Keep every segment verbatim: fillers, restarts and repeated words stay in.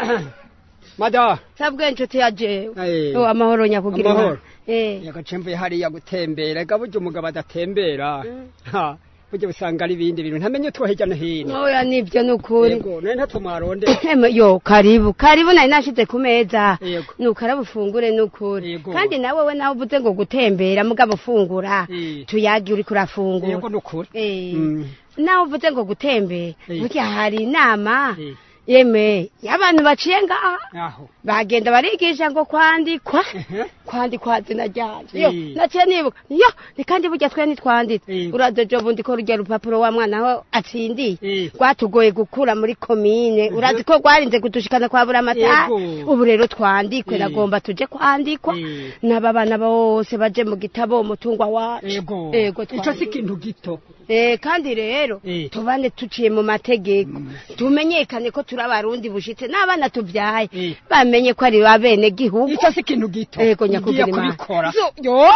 Mada. Sabwe nshuti ya jewe. Oh amahoro nyakugira. Amahoro. Eh. Yagacemvuye hari ya gutembera, gaburyo umugabo adatembera. Ha. Uje usanga ari bindi bintu ntamenye two hirya no hino. Oya nivyo nukuri. Yego, none ntatumwaronde. Yo karibu, karibu nari nashize ku meza. Nukara bufungure nukuri. Kandi nawe we nawe uvuze ngo gutembera mugabo fungura. Tuyagi uri kurafungura. Yego nukuri. Eh. Nawe uvuze ngo gutembera. Burya hari inama. Yeme, y'abantu baciye ngaha. Aho. Bagenda barigisha ngo kwandikwa. Kwandikwa zina ryanje. Yo, naciye nibuka. Yo, ni kandi burya twe nitwanditse. Uraje jo bundi ko rujya rupapuro wa mwana ho atsindiye. Gwatugoye gukura muri commune. Urazi ko gwarinze kudushikana kwa buramata. Ubu rero twandikwe nagomba tuje kwandikwa. Nababana bose baje mu gitabo umutungwa wacu. Yego. Yego. Ico sikintu gito. Eh kandi rero tubane tuciye mu mategeko. Tumenyekane ko turabarundi bushitse n'abana tuvyaye. Bamenye ko ari babene gihugu. Ico sikintu gito. Yego nyakubwira kubikora. Yo.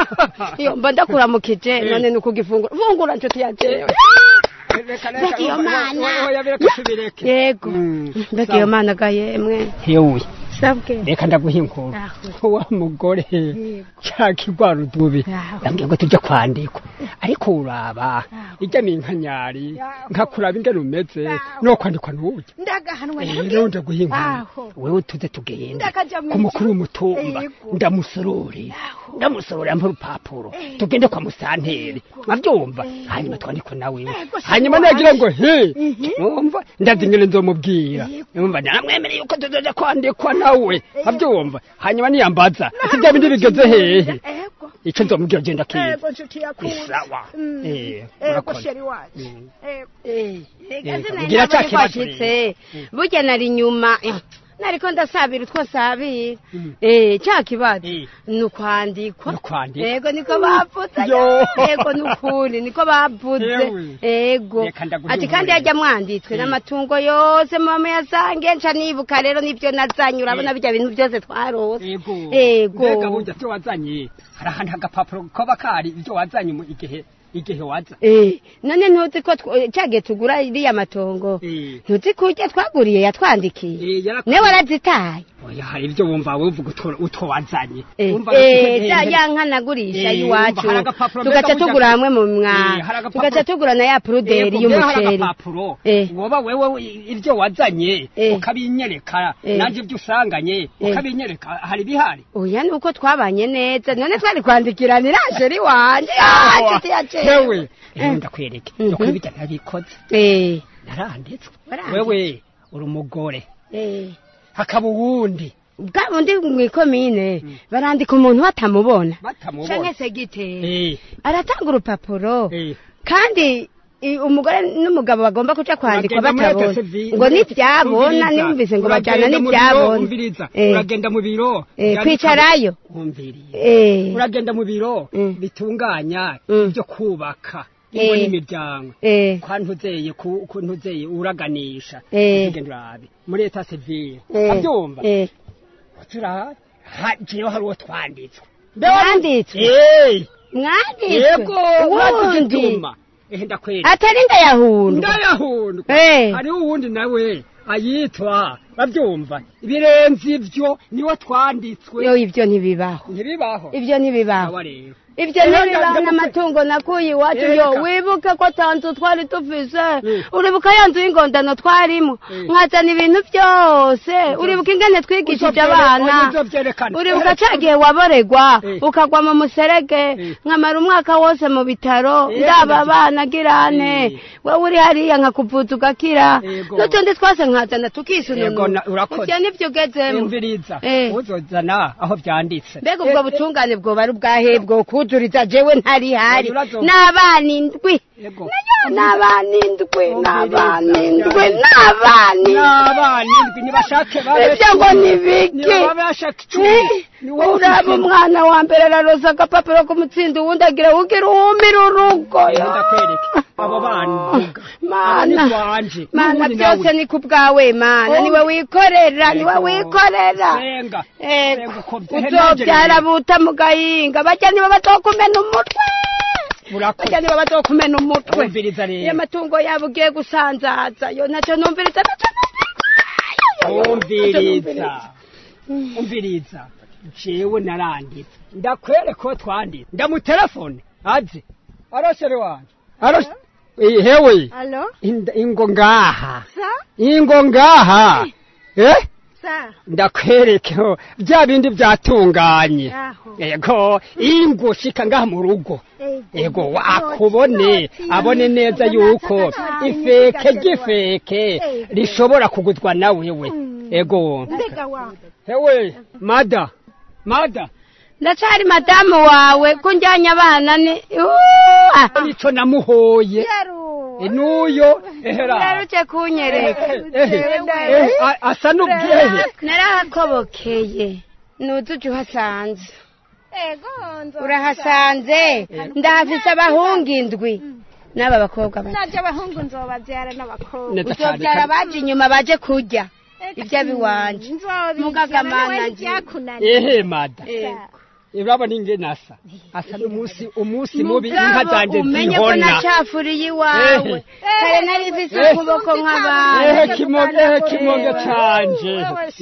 Yo mba ndakuramukije none nuko gifungura. Fungura nshuti yaje. Ndagiyo mana. Yego. Ndagiyo mana gayemwe. Yewe. Sabwe. Reka ndaguhinkura. Wa mugore. Cyakigwa rudubi. Yambwiye ngo tujye kwandikwa. Ariko uraba ijya minkanyari nkakuraba ingene umeze no kwandikwa n'uye. Ndagahanwa rero ndaguhinkura. Wewe tuze tugenda. Ku mukuru w'umutumba ndamusorore. Ndamusorore ampa urupapuro. Tugende kwa musantere. Mwabyumva? Hanyuma twandikwa nawe. Hanyuma nagira ngo he. Umva ndazingene nzomubwira. Umva naramwemereye yuko tuzoje kwandikwa nawe. Abyumva? Hanyuma niyambaza. Ibyo bindi bigeze hehe? Ico nzomubwira genda kiye. Ego nshuti yakuru. Sawa. Eh. Ego sheri wacu. Eh. Eh. Gira cyakibashitse. Burya nari nyuma. Nariko ndasabira utwo sabira. Eh, cyakibazo. Nukwandikwa. Ego niko bavuze. Ego nukuri niko bavuze. Ego. Ati kandi yajya mwanditswe n'amatungo yose mama yasange nca nibuka rero nivyo nazanye urabona bijya bintu byose twarose. Ego. Ego. Mbega burya cyo wazanye. Harahandi agapapuro ko bakari ibyo wazanye mu igihe igihe waza. Eh, none ntuzi ko cyage tugura iriya matongo. Ntuzi ko ujya twaguriye yatwandikiye. Ne warazitaye. Oya hari ibyo wumva wuvuga utwo wazanye. Umva eh yanka nagurisha yiwacu. Tugaca tugura hamwe mu mwa. Tugaca tugura na ya pruderi y'umuceri. Woba wewe ibyo wazanye ukabinyereka nanje ibyo usanganye ukabinyereka hari bihari. Oya nuko twabanye neza none twari kwandikiranira sheri wanje. Ah, Wewe ndakwereke nuko bijya ntabikoze. Eh naranditswe. Wewe uri umugore. Eh hakaba uwundi. Bwabundi mwikomine barandika umuntu batamubona. Canke se gite. Eh aratanga urupapuro. Kandi umugore n'umugabo bagomba kuca kwandikwa batabona ngo nibyabona nimvise ngo bajana nibyabona. Uragenda mu biro kwicarayo. Eh uragenda mu biro bitunganya ibyo kubaka ingo n'imiryango kwantuzeye kuntuzeye uraganisha ugenda urabe muri eta civile abyumva tura hagiye hari uwo twanditswe ndanditswe eh mwanditswe yego mwandituma eh ndakwera atari ndayahundu ndayahundu hari uwundi nawe ayitwa babyumva ibirenze ivyo niwe twanditswe yo ivyo ntibibaho ntibibaho ivyo ntibibaho awa rero Ibyo nibibaho n'amatungo nakuye iwacu yo wibuke ko tanzu twari tufise uribuka yanzu y'ingondano twarimo nkazana ibintu byose uribuka ingene twigishije abana uribuka cyagiye waboregwa ukagwa mu muserege nkamara umwaka wose mu bitaro ndaba abana girane we uri hariya nkakuvuza ugakira n'utundi twose nkazana tukisununura ibyo nivyo ugezemo uzozana aho byanditse mbega ubwo butungane bwo bari ubwahebwo kujuriza jewe ntari hari n'abana indwi n'abana indwi n'abana indwi n'abana n'abana indwi nibashake babe ibyo ngo nibiki uraba umwana wa mbere araroza agapapuro k'umutsindo uwundi agira ugira uwumira urugo ndakwereke abo bana mana mana byose ni kubwawe mana niwe wikorera niwe wikorera uzobyara buta mu gahinga bajya niba batokumena umutwe bajya niba batokumena umutwe iyo amatungo yabo ugiye gusanzaza yo nacyo numviriza nacyo umviriza umviriza jewe naranditse ndakwereka ko twanditse ndamutelefone aje aroshere wanje aros hewe Allo ingo ngaha sa ingo ngaha eh sa ndakwereke bya bindi byatunganye yego ingo shika ngaha mu rugo yego akubone abone neza yuko ifeke gifeke rishobora kuguzwa na wewe yego hewe mada mada ndacari madamu wawe kunjyanya abana ni nico namuhoye nuyo ehera yaruce kunyereka asa n'ubwehe narahakobokeye nuzuje uhasanze urahasanze ndahafise abahungu indwi n'aba bakobwa bake naje abahungu nzobabyara n'abakobwa uzobyara baje inyuma baje kurya ibyo biwanje mugagamana ehe mada urabona ingene asa asa n'umunsi umunsi mubi inka zanje zihona umenye ko nacafuriye iwawe kare nari mfise ukuboko nk'abandi ehe kimoge ehe kimoge canje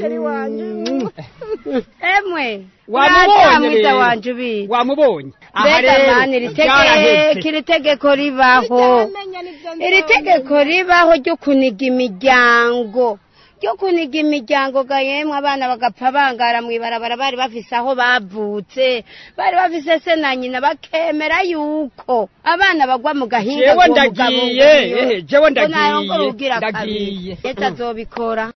emwe wamubonye wanje ubizi wamubonye mbega mani iritegeko iri tegeko ribaho iri tegeko ribaho ryo kuniga imiryango ryo kuniga imiryango ga yemwe abana bagapfa bangara mwibarabara bari bafise aho bavutse bari bafise se na nyina bakemera yuko abana bagwa mu gahinga jewe ndagiye ehe jewe ndagiye ndagiye leta zobikora